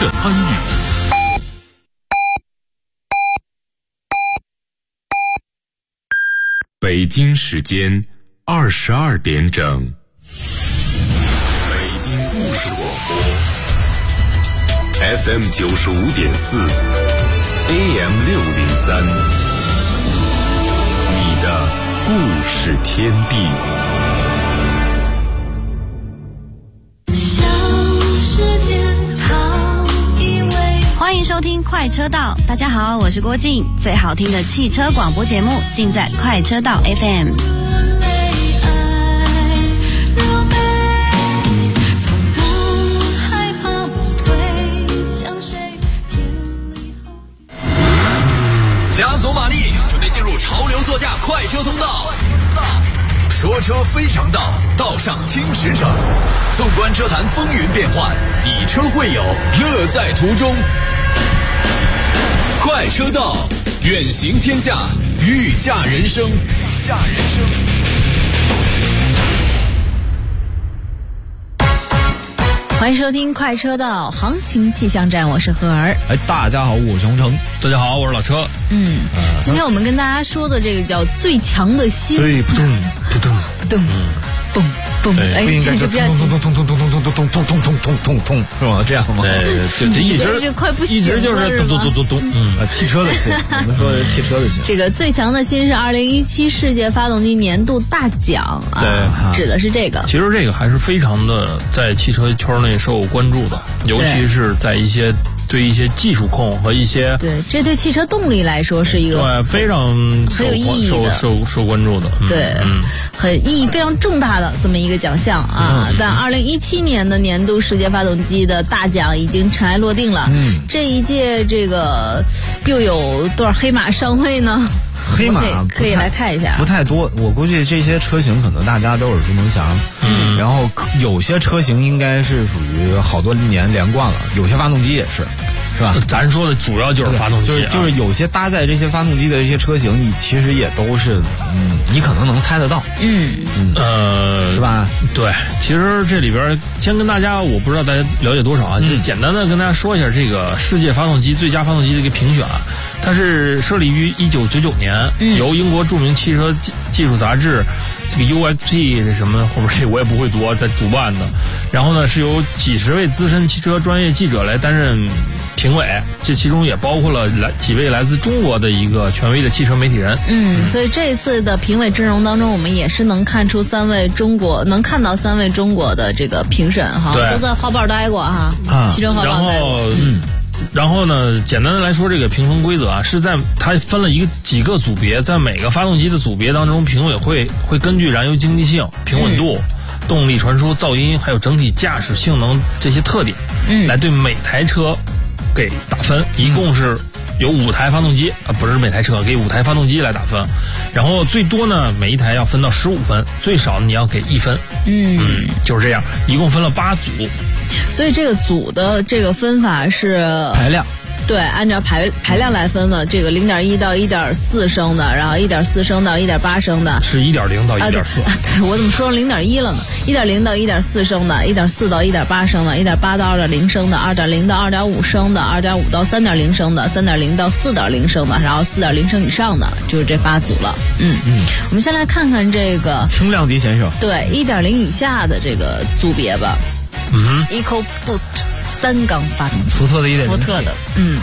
的参与。北京时间22点整，北京故事广播 FM 95.4 AM 603，你的故事天地。 欢迎收听快车道，大家好，我是郭靖，最好听的汽车广播节目尽在快车道 FM。 加足马力，准备进入潮流座驾快车通道。说车非常道，道上听时程。纵观车坛风云变幻，以车会友，乐在途中。快车道，远行天下，御驾人生。 欢迎收听快车道行情气象站，我是何儿。 大家好，我是洪城。 大家好，我是老车。 今天我们跟大家说的这个叫最强的心。 对，扑通扑通扑通，蹦蹦， 不应该是这样咚咚咚咚咚咚咚咚咚咚咚咚咚咚，是吗？这样吗？ 对，这一直快不行了， 一直就是咚咚咚咚咚。 汽车的心，我们说的汽车的心。 这个最强的心是2017世界发动机年度大奖啊，指的是这个。 其实这个还是非常的在汽车圈内受关注的，尤其是在对一些技术控和一些这对汽车动力来说是一个非常很有意义的受关注的， 很意义非常重大的这么一个奖项啊。但2017年的年度世界发动机的大奖已经尘埃落定了。这一届这个又有多少黑马上位呢？ 黑马可以来看一下， 不太多。我估计这些车型可能大家都耳熟能详。然后有些车型应该是属于好多年连贯了，有些发动机也是吧？ 咱说的主要就是发动机， 就是有些搭载这些发动机的这些车型，你其实也都是你可能能猜得到。是吧？ 对，其实这里边先跟大家，我不知道大家了解多少啊，就简单的跟大家说一下这个世界发动机最佳发动机的一个评选。它是设立于1999年，由英国著名汽车技术杂志这个 UXP 这什么后边这我也不会读，在主办的。然后呢，是由几十位资深汽车专业记者来担任评委，这其中也包括了几位来自中国的一个权威的汽车媒体人。 所以这一次的评委阵容当中，我们也是能看到3位中国的这个评审哈，都在花瓣待过哈，汽车花瓣待过。 然后呢，简单的来说，这个评分规则啊，是在它分了几个组别，在每个发动机的组别当中，评委会根据燃油经济性、平稳度、动力传输、噪音，还有整体驾驶性能这些特点，来对每台车给打分。一共是有5台发动机不是每台车，给5台发动机来打分。然后最多呢，每一台要分到15分，最少你要给1分。就是这样，一共分了8组。 所以这个组的这个分法是排量， 对，按照排量来分的。这个0.1到1.4升的，然后1.4升到1.8升的， 是1.0到1.4。 对，我怎么说0.1了呢？1.0到1.4升的，1.4到1.8升的，1.8到2.0升的，2.0到2.5升的，2.5到3.0升的，3.0到4.0升的，然后4.0升以上的，就是这8组了。我们先来看看这个轻量级选手，对 ，1.0以下的这个组别吧。EcoBoost 3缸发动机， 福特的1.0， 福特的，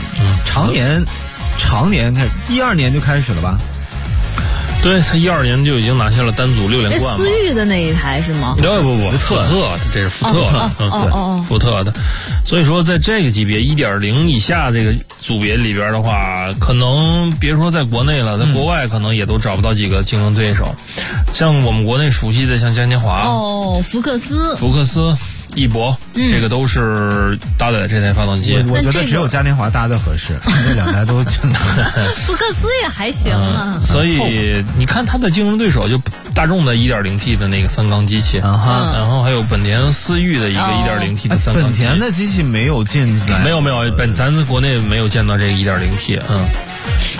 常年开始，12年就开始了吧？ 对，他12年就已经拿下了单组6连冠嘛。 思域的那一台是吗？ 不，福特的，这是福特的，福特的。所以说，在这个级别1.0以下这个组别里边的话，可能别说在国内了，在国外可能也都找不到几个竞争对手。像我们国内熟悉的，像嘉年华、 福克斯、 翼博，这个都是搭载这台发动机。 我觉得只有嘉年华搭的合适，那2台都真的。 福克斯也还行啊。 所以你看它的竞争对手就大众的 1.0T 的那个3缸机器，然后还有本田思域的一个 1.0T 的3缸机器。 本田的机器没有进来， 没有，咱国内没有见到这个 1.0T。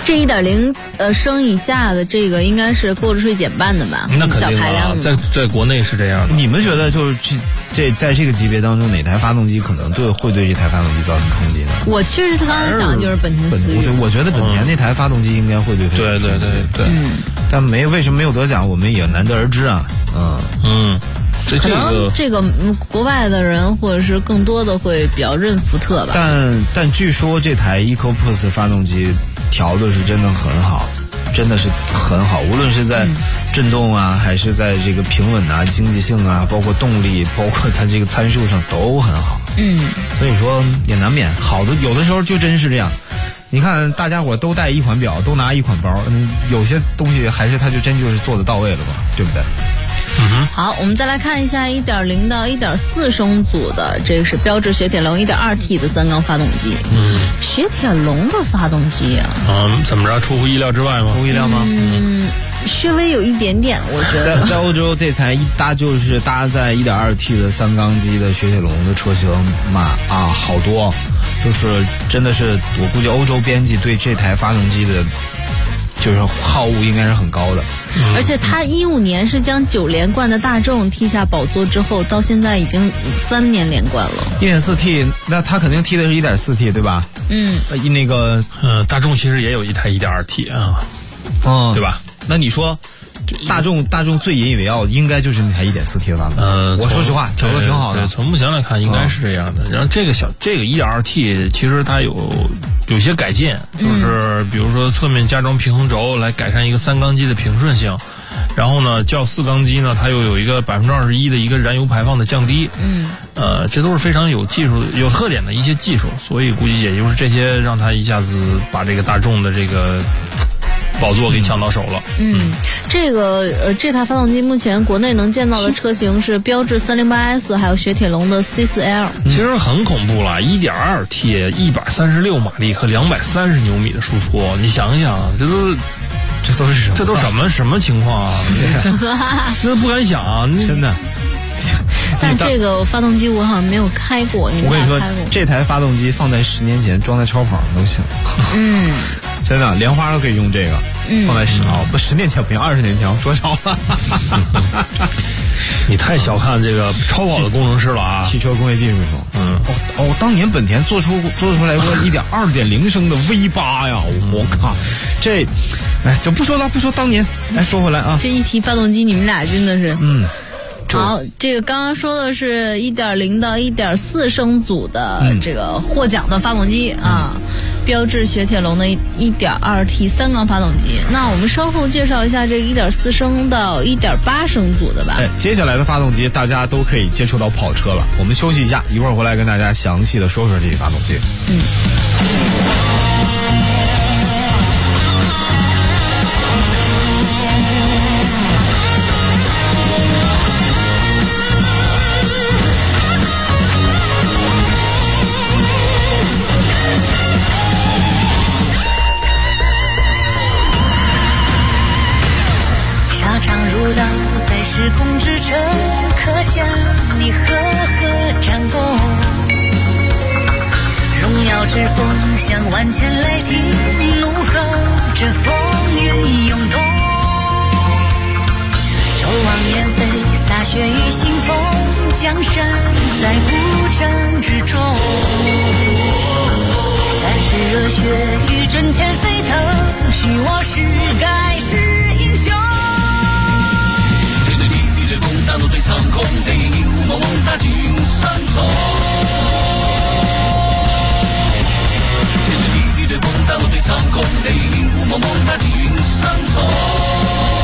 这1.0升以下的这个应该是购置税减半的吧？ 那肯定小排量的，在国内是这样的。 你们觉得就是在这个级别当中，哪台发动机可能会对这台发动机造成冲击呢？ 我其实刚刚想的就是本田思域， 我觉得本田那台发动机应该会对它有冲击。 对， 但为什么没有得奖，我们也难得而知啊。 可能这个国外的人或者是更多的会比较认福特吧。 但据说这台 EcoBoost 发动机调的是真的很好，真的是很好，无论是在震动啊，还是在这个平稳啊、经济性啊，包括动力，包括它这个参数上都很好。所以说也难免好的，有的时候就真是这样。你看大家伙都带一款表，都拿一款包，有些东西还是它就真就是做得到位了吧，对不对？ 好，我们再来看一下1.0到1.4升组的，这个是标致雪铁龙 1.2T 的3缸发动机。雪铁龙的发动机啊， 怎么着，出乎意料之外吗？ 出乎意料吗？ 稍微有一点点，我觉得。 在欧洲这台就是搭载 1.2T 的3缸机的雪铁龙的车型好多，就是真的是我估计欧洲编辑对这台发动机的就是好恶应该是很高的。 而且他15年是将9连冠的大众踢下宝座之后，到现在已经3年连冠了。 1.4T， 那他肯定踢的是 1.4T 对吧？那个大众其实也有一台 1.2T 啊，对吧？ 那你说大众最引以为傲应该就是那台 1.4T 的发动机。我说实话调的挺好的。 对，从目前来看应该是这样的。然后这个 1.2T 其实它有些改进，就是比如说侧面加装平衡轴来改善一个3缸机的平顺性，然后呢较4缸机呢它又有一个21%的一个燃油排放的降低。这都是非常有技术有特点的一些技术，所以估计也就是这些让它一下子把这个大众的这个宝座给抢到手了。 这台发动机目前国内能见到的车型是标致 308S 还有雪铁龙的 C4L。 其实很恐怖了，1.2T 136马力和230牛米的输出，你想想，这都什么情况啊？这不敢想啊，真的。 但这个发动机我好像没有开过， 我跟你说，这台发动机放在10年前装在超跑上都行。真的，莲花都可以用这个，放在10年前不行，20年前我说少了。 你太小看这个超跑的工程师了啊！ 汽车工业技术说，当年本田做出来过2.0升的 V8 呀！我靠，就不说当年，说回来啊， 这一提发动机，你们俩真的是好，这个刚刚说的是1.0到1.4升组的这个获奖的发动机啊，标致雪铁龙的1.2T 3缸发动机。那我们稍后介绍一下这个1.4升到1.8升组的吧。 接下来的发动机大家都可以接触到跑车了。我们休息一下，一会儿回来跟大家详细的说说这些发动机。 时空之城，刻下你赫赫战功，荣耀之风向万千雷霆怒吼着风云涌动，周王燕飞洒血与腥风，江山在鼓掌之中，战士热血与阵前飞腾，许我是盖世英雄。大陆对长空，雷霆雾蒙蒙大军上冲。天对地，地对空，大陆对长空，雷霆雾蒙蒙大军上冲。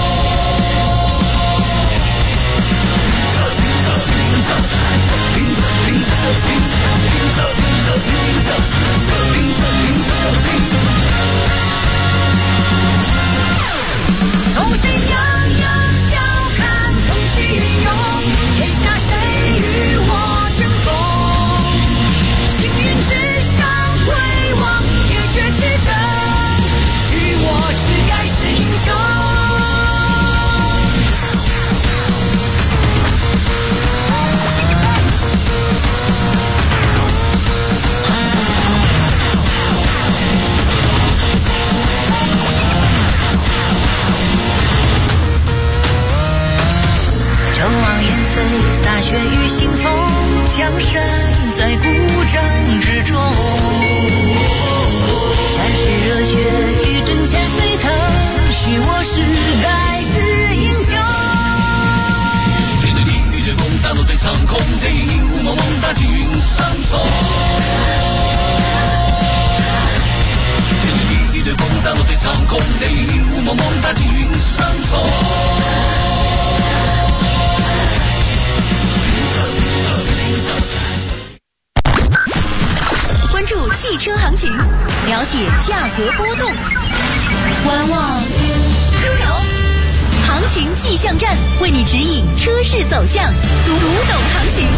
从谁洋洋笑？天下谁与我争锋？ 与腥风，江山在鼓掌之中。战士热血与阵前飞腾，许我时代是英雄。 面对地狱的攻，大怒对长空，雷影雾蒙蒙，大气云上冲。面对地狱的攻，大怒对长空，雷影雾蒙蒙，大气云上冲。 关注汽车行情，了解价格波动，观望出手，行情气象站为你指引车市走向，读懂行情。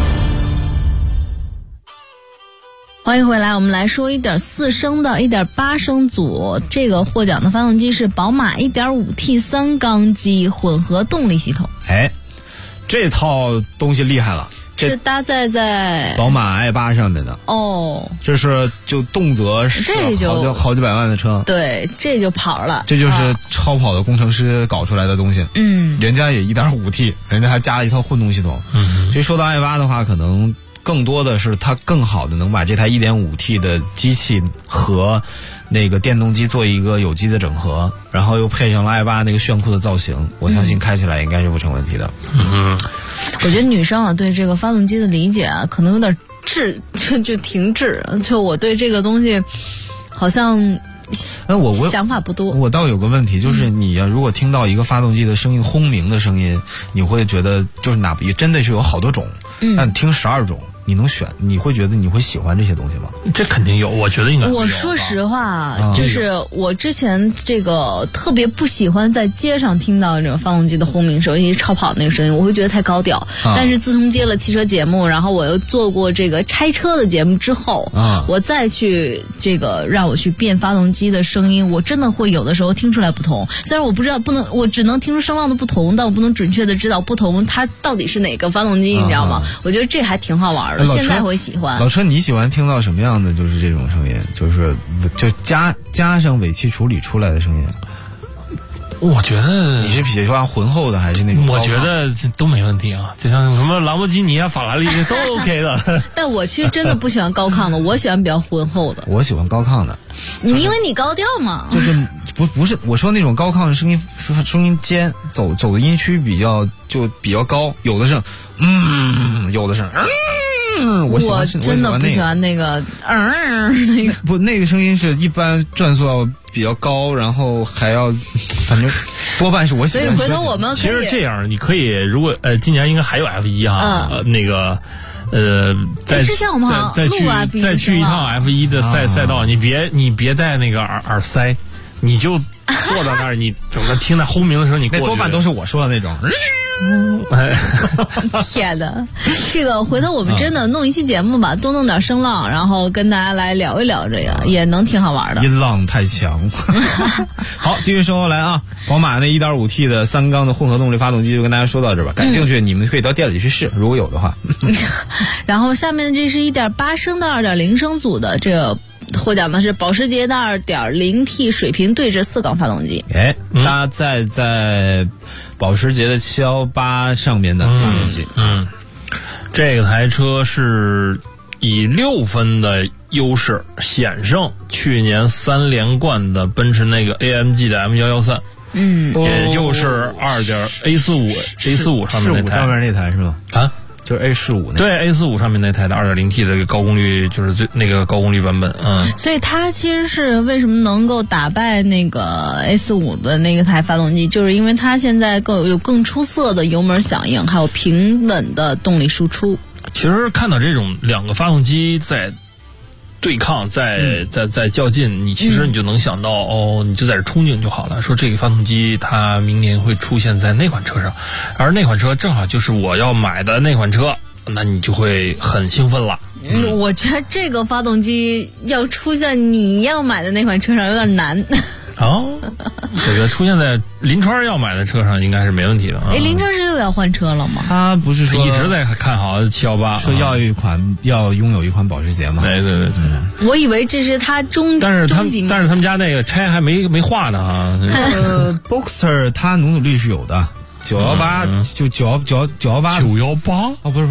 欢迎回来，我们来说1.4升到1.8升组，这个获奖的发动机是宝马 1.5T 3缸机混合动力系统。 哎，这套东西厉害了。 是搭载在宝马 i8 上面的哦， 这是就动辄是好几百万的车， 对，这就跑了， 这就是超跑的工程师搞出来的东西。人家也 1.5T， 人家还加了一套混动系统。所以说到 i8 的话，可能更多的是它更好的能把这台 1.5T 的机器和那个电动机做一个有机的整合，然后又配上了 i8 那个炫酷的造型，我相信开起来应该是不成问题的。 我觉得女生啊对这个发动机的理解啊可能有点滞，就停滞，就我对这个东西好像我想法不多。 我倒有个问题，就是你如果听到一个发动机的声音轰鸣的声音，你会觉得就是哪也真的是有好多种，但听12种你能选，你会觉得你会喜欢这些东西吗？ 这肯定有，我觉得应该有。 我说实话，就是我之前这个特别不喜欢在街上听到这个发动机的轰鸣声，因为超跑那个声音，我会觉得太高调。但是自从接了汽车节目，然后我又做过这个拆车的节目之后，我再去这个让我去辨发动机的声音，我真的会有的时候听出来不同。虽然我不知道我只能听出声浪的不同，但我不能准确的知道不同它到底是哪个发动机，你知道吗？我觉得这还挺好玩的。现在会喜欢。 老车，你喜欢听到什么样的就是这种声音？就加上尾气处理出来的声音？ 我觉得你是喜欢浑厚的还是那种？ 我觉得都没问题啊，就像什么兰博基尼啊、法拉利都 OK 的。 但我其实真的不喜欢高亢的，我喜欢比较浑厚的。 我喜欢高亢的， 因为你高调嘛。 就是不是我说那种高亢的声音尖，走的音区比较高，有的是有的是我真的不喜欢那个那个不，那个声音是一般转速要比较高，然后还要反正多半是我喜欢。 所以回头我们其实这样，你可以如果今年应该还有 F1 啊，那个之前我们好像再去一趟 F1 的赛道，你别戴那个耳塞，你就坐在那儿，你整个听那轰鸣的时候，你那多半都是我说的那种。 天哪，这个回头我们真的弄一期节目吧，多弄点声浪，然后跟大家来聊一聊，这个也能挺好玩的。 音浪太强。好，继续说来啊，宝马那 1.5T 的3缸的混合动力发动机就跟大家说到这吧。感兴趣你们可以到店里去试，如果有的话。 然后下面这是1.8升到2.0升组的，这个获奖的是保时捷的 2.0T 水平对置4缸发动机。 搭载在保时捷的718上面的发动机。 这个台车是以6分的优势险胜去年3连冠的奔驰那个 AMG 的 M113。也就是 A45 上面那台。 上面那台是吗？ 啊， 就是 A45 那。 对 ，A45 上面那台的 2.0T 的高功率，就是那个高功率版本。 所以它其实是为什么能够打败那个 A45 的那个台发动机，就是因为它现在有更出色的油门响应，还有平稳的动力输出。 其实看到这种两个发动机在对抗，在较劲，你其实你就能想到你就在这憧憬就好了。说这个发动机它明年会出现在那款车上，而那款车正好就是我要买的那款车，那你就会很兴奋了。 我觉得这个发动机要出现你要买的那款车上有点难。 我觉得出现在林川要买的车上应该是没问题的。 林川是又要换车了吗？ 他不是说一直在看好718， 说要拥有一款保时捷吗？ 对。 我以为这是他但是他们家那个拆还没画呢啊。 Boxer 他努力是有的。 918就918哦，不是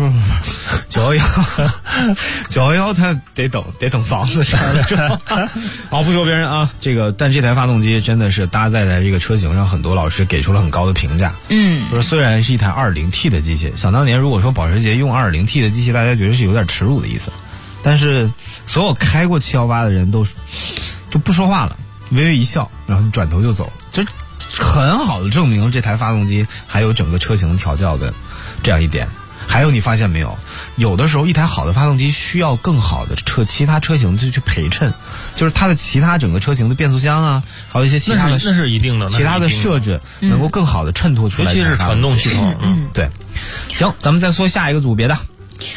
911，它得等房子上来之后。好，不说别人啊，但这台发动机真的是搭载在这个车型上，很多老师给出了很高的评价。就是虽然是一台 2.0T 的机器，想当年如果说保时捷用 2.0T 的机器，大家觉得是有点耻辱的意思，但是所有开过718的人就不说话了，微微一笑，然后转头就走，这很好的证明这台发动机还有整个车型调教的这样一点。还有你发现没有，有的时候一台好的发动机需要更好的其他车型去陪衬，就是它的其他整个车型的变速箱啊，还有一些其他的那是一定的， 其他的设置能够更好的衬托出来， 尤其是传动系统。 对。行，咱们再说下一个组别的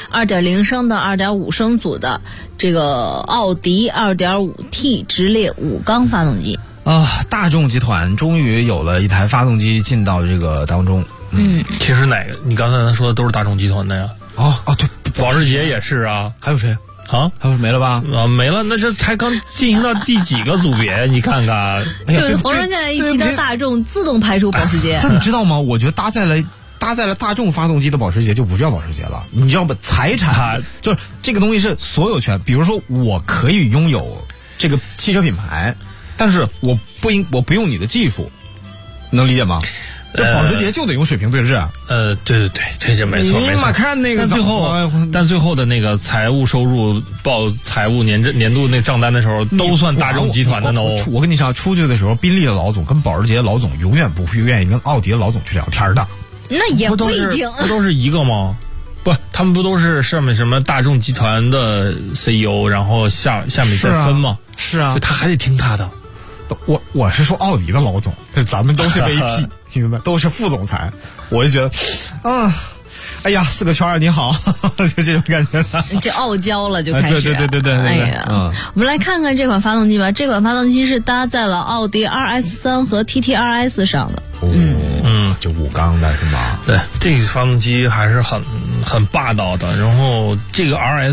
2.0升的、2.5升组的这个奥迪 2.5T 直列5缸发动机大众集团终于有了一台发动机进到这个当中。 其实哪个？你刚才说的都是大众集团的呀？ 对， 保时捷也是啊。 还有谁啊？ 还有没了吧？ 没了，那这才刚进行到第几个组别？你看看， 就是红人现在一提到大众，自动排除保时捷。 但你知道吗？我觉得搭载了大众发动机的保时捷就不叫保时捷了，你知道吗？财产就是这个东西是所有权。比如说，我可以拥有这个汽车品牌，但是我不用你的技术，能理解吗？这保时捷就得用水平对峙。 对，这没错。 你妈看那个， 但最后的那个财务收入报财务年度那账单的时候，都算大众集团的呢。 我跟你讲，出去的时候，宾利的老总跟保时捷的老总永远不会愿意跟奥迪的老总去聊天的。 那也不一定， 不都是一个吗？不，他们不都是上面什么大众集团的 CEO， 然后下面再分吗？ 是啊， 他还得听他的。 我是说奥迪的老总，咱们都是 VP， 明白？都是副总裁，我就觉得，哎呀，4个圈你好，就这种感觉的。 这傲娇了就开始。 对。 哎呀，我们来看看这款发动机吧。这款发动机是搭载了奥迪 RS3 和 TT-RS 上的。 就5缸的是吗？ 对，这个发动机还是很霸道的。然后这个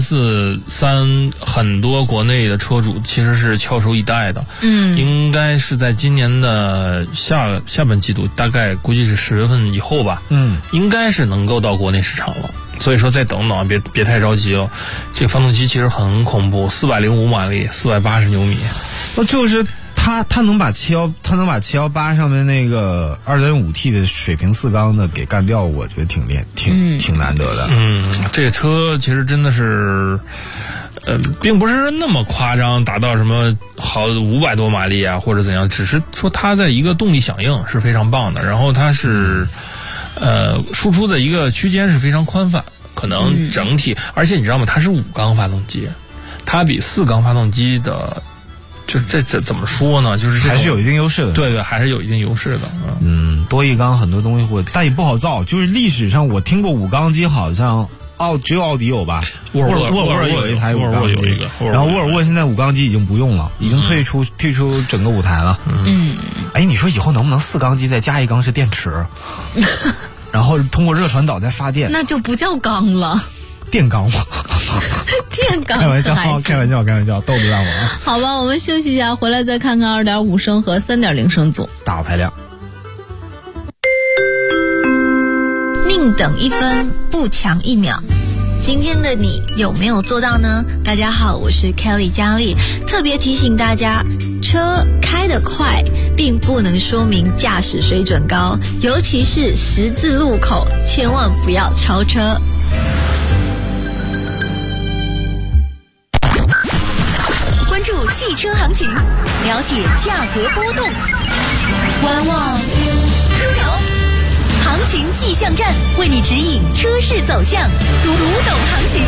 RS3 很多国内的车主其实是翘首以待的。应该是在今年的下半季度，大概估计是10月份以后吧。应该是能够到国内市场了。所以说再等等，别太着急了。这个发动机其实很恐怖，405马力，480牛米。 就是他能把718上面那个 2.5T 的水平4缸的给干掉，我觉得挺难得的。 这个车其实真的是，并不是那么夸张，达到什么好500多马力啊或者怎样，只是说它在一个动力响应是非常棒的，然后它是输出的一个区间是非常宽泛，可能整体，而且你知道吗？它是5缸发动机，它比4缸发动机的。就是这怎么说呢？就是还是有一定优势的。 对，还是有一定优势的。 多一缸很多东西但也不好造。就是历史上我听过5缸机，好像只有奥迪有吧？沃尔沃有一台5缸机，然后沃尔沃现在5缸机已经不用了，已经退出整个舞台了。你说以后能不能4缸机再加1缸是电池，然后通过热传导再发电？ 那就不叫缸了。 电缸吗？ 电缸。 开玩笑，逗不让我。 好吧，我们休息一下，回来再看看2.5升和3.0升组大排量。 宁等1分，不抢1秒。今天的你有没有做到呢？大家好，我是 Kelly 佳丽，特别提醒大家，车开得快并不能说明驾驶水准高，尤其是十字路口，千万不要超车。 关注汽车行情，了解价格波动，观望出手，行情气象站为你指引车市走向，读懂行情。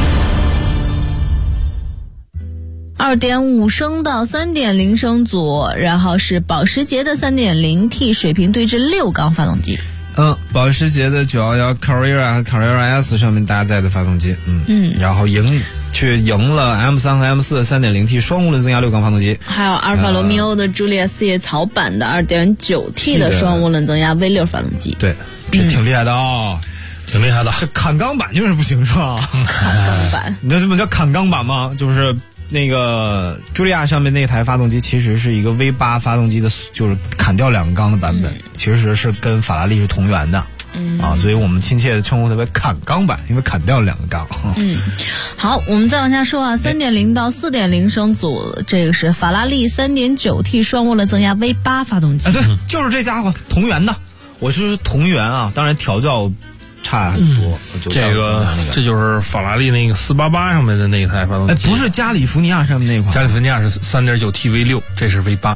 2.5升到3.0升组，然后是保时捷的 3.0T 水平对峙6缸发动机。 保时捷的911 Carrera 和 Carrera S 上面搭载的发动机，然后赢了 M3 和 M4 的 3.0T 双涡轮增压6缸发动机， 还有阿尔法罗密欧的朱丽叶4叶草版的 2.9T 的双涡轮增压 V6 发动机。 对，这挺厉害的啊， 挺厉害的。 这砍钢板就是不行是吧？ 砍钢板， 你知道什么叫砍钢板吗？就是那个茱莉亚上面那台发动机其实是一个 V8 发动机的，就是砍掉2个缸的版本，其实是跟法拉利是同源的。 所以我们亲切的称呼它为砍钢版，因为砍掉了2个钢。 好，我们再往下说啊，3.0到4.0升组，这个是法拉利 3.9T 双涡轮增压 V8 发动机。 对，就是这家伙，同源的，我是同源啊，当然调教差很多。 这就是法拉利那个488上面的那一台发动机。 不是加利福尼亚上面那款， 加利福尼亚是 3.9T V6， 这是 V8。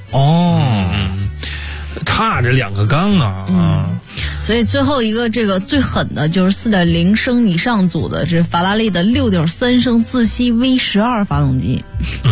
差着2个缸啊。 所以最后一个这个最狠的就是4.0升以上组的，是法拉利的6.3升自吸 V12 发动机。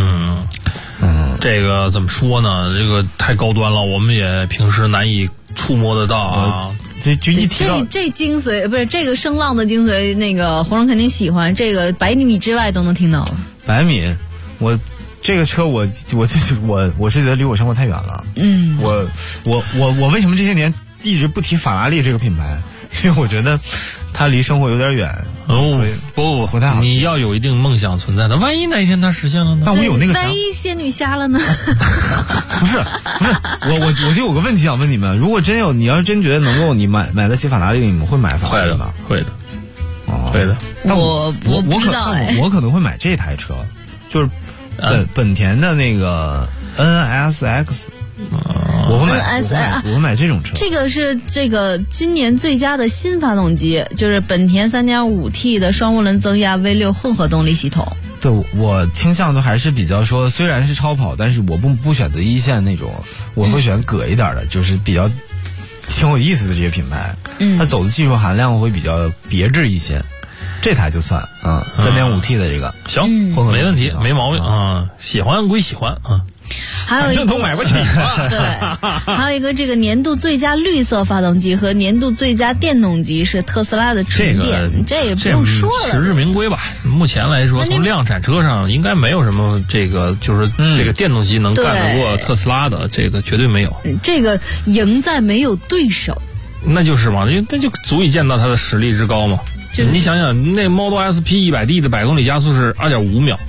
这个怎么说呢？这个太高端了，我们也平时难以触摸得到啊。 就一提到这精髓，不是这个声浪的精髓，那个红人肯定喜欢，这个100米之外都能听到了。 100米，这个车我是觉得离我生活太远了。我为什么这些年一直不提法拉利这个品牌？因为我觉得它离生活有点远。不太好。 你要有一定梦想存在的，万一哪一天它实现了呢？ 但我有那个万一仙女瞎了呢？ 不是，我就有个问题想问你们：如果你要是真觉得能够你买得起法拉利，你们会买法拉利吗？ 会的。 但我不知道我可能会买这台车，就是本田的那个 NSX。我会买这种车。 这个是今年最佳的新发动机，就是本田 3.5T 的双涡轮增压 V6 混合动力系统。 对，我倾向的还是比较说，虽然是超跑，但是我不选择一线那种，我会选葛一点的，就是比较挺有意思的这些品牌。它走的技术含量会比较别致一些。这台就算3.5T 的这个行，没问题，没毛病啊。喜欢归喜欢啊。 还有一个都买不起。 对，还有一个这个年度最佳绿色发动机和年度最佳电动机是特斯拉的纯电，这也不用说了， 实至名归吧。目前来说，从量产车上应该没有什么就是这个电动机能干得过特斯拉的，这个绝对没有。 这个赢在没有对手， 那就是嘛，那就足以见到它的实力之高嘛。你想想，那 Model S P 100D 的百公里加速是2.5秒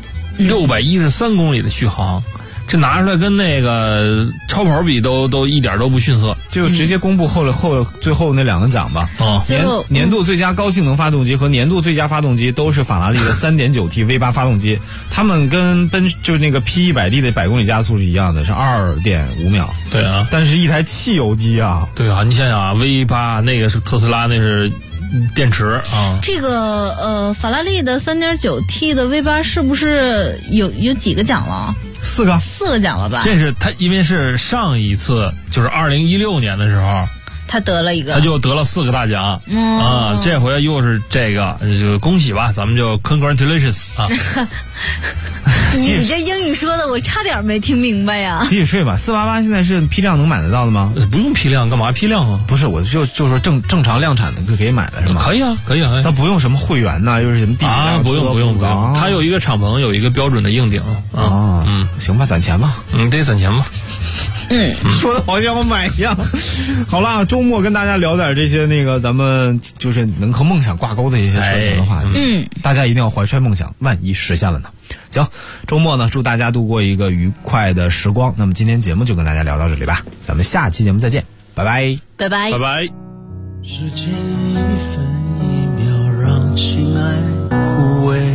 ，613公里的续航。这拿出来跟那个超跑比都一点都不逊色， 就直接公布最后那2个奖吧。年度最佳高性能发动机和年度最佳发动机都是法拉利的3.9T V8 发动机，他们跟就是那个 P100D 的百公里加速是一样的，是2.5秒。 对啊， 但是一台汽油机啊。 对啊，你想想啊 ，V8 那个是特斯拉，那是电池啊。 这个法拉利的3.9T 的 V8 是不是有几个奖了？4个奖了吧？ 这是他，因为是上一次就是2016年的时候， 他得了一个， 他就得了4个大奖啊！这回又是这个，就恭喜吧，咱们就 congratulations 啊！ 你这英语说的我差点没听明白呀！ 继续睡吧。488现在是批量能买得到的吗？ 不用批量，干嘛批量啊？ 不是，我就说正常量产的就可以买的是吗？ 可以啊。 那不用什么会员呐，又是什么地啊？不用，它有一个敞篷，有一个标准的硬顶啊。行吧，攒钱吧。 得攒钱吧。 说的好像我买一样。好了，周末跟大家聊点这些咱们就是能和梦想挂钩的一些车型的话题。大家一定要怀揣梦想，万一实现了呢？行，周末呢，祝大家度过一个愉快的时光。那么今天节目就跟大家聊到这里吧，咱们下期节目再见，拜拜， 拜拜， 拜拜。 时间一分一秒让情爱枯萎，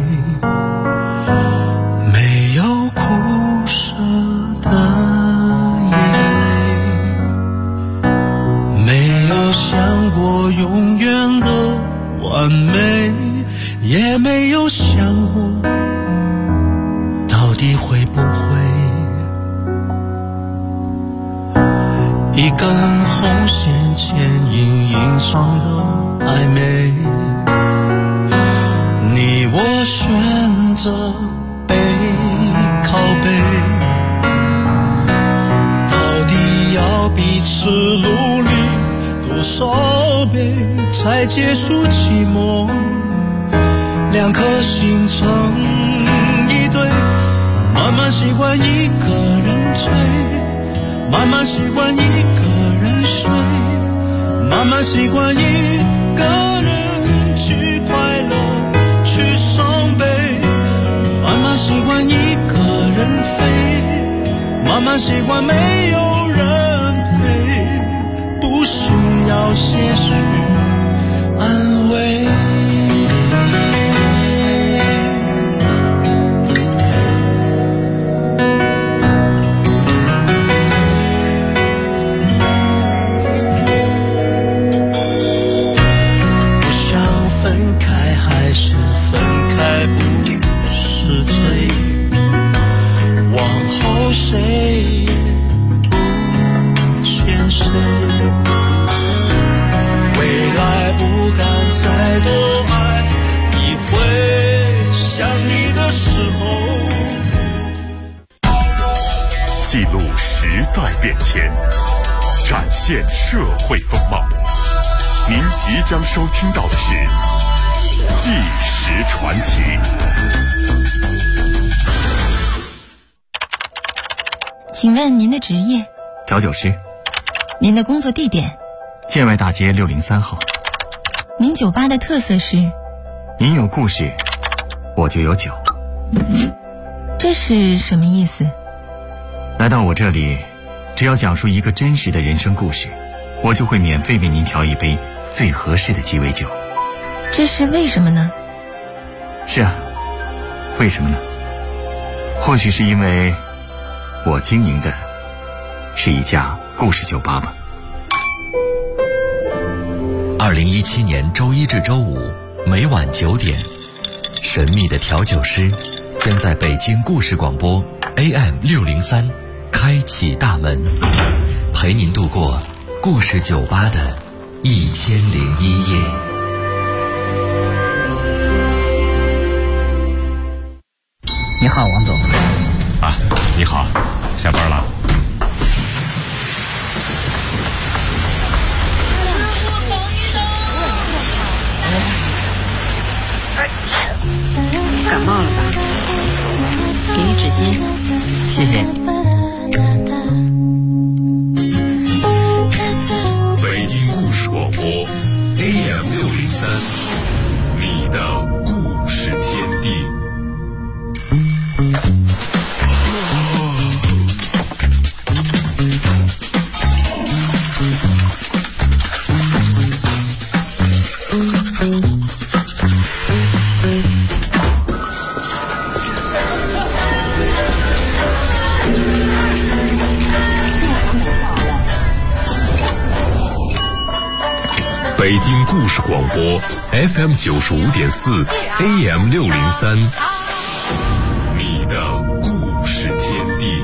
没有苦涩的眼泪，没有想过永远的完美，也没有想过到底会不会。一根红线牵引隐藏的暧昧，你我选择背靠背，到底要彼此努力多少倍才结束寂寞？两颗心成一对，慢慢习惯一个人追，慢慢习惯一个人睡，慢慢习惯一个人去快乐去伤悲，慢慢习惯一个人飞，慢慢习惯没有人陪，不需要到些许安慰。不想分开，还是分开不是罪，往后谁也不欠谁，未来不敢再多爱一回，想你的时候。 记录时代变迁，展现社会风貌。您即将收听到的是《纪实传奇》。 请问您的职业？ 调酒师。 您的工作地点？ 建外大街603号。 您酒吧的特色是？ 您有故事，我就有酒。 这是什么意思？ 来到我这里，只要讲述一个真实的人生故事，我就会免费为您调一杯最合适的鸡尾酒。 这是为什么呢？ 是啊，为什么呢？或许是因为我经营的是一家故事酒吧吧。 2017年周一至周五每晚9点，神秘的调酒师将在北京故事广播 AM603开启大门，陪您度过故事酒吧的1001夜。 你好，王总。 啊，你好，下班了。 感冒了吧？给你纸巾。 谢谢。 北京故事广播 AM603，你的故事天地。北京故事广播 FM95.4 AM603，你的故事天地。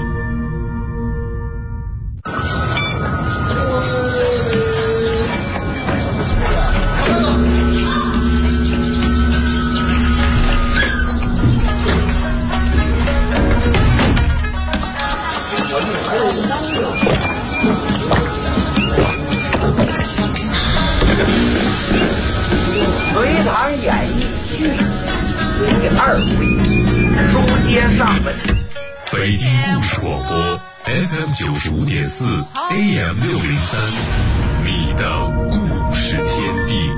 隋唐演义第2回，书接上文。 北京故事广播 FM95.4 AM603，你的故事天地。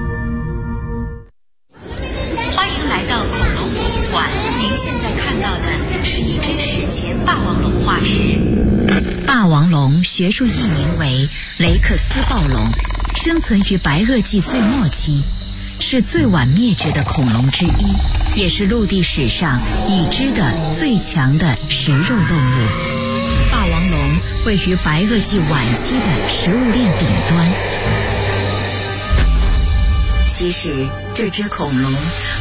欢迎来到恐龙博物馆，您现在看到的是一只史前霸王龙化石。霸王龙学术译名为雷克斯暴龙，生存于白垩纪最末期，是最晚灭绝的恐龙之一，也是陆地史上已知的最强的食肉动物。霸王龙位于白垩纪晚期的食物链顶端。其实，这只恐龙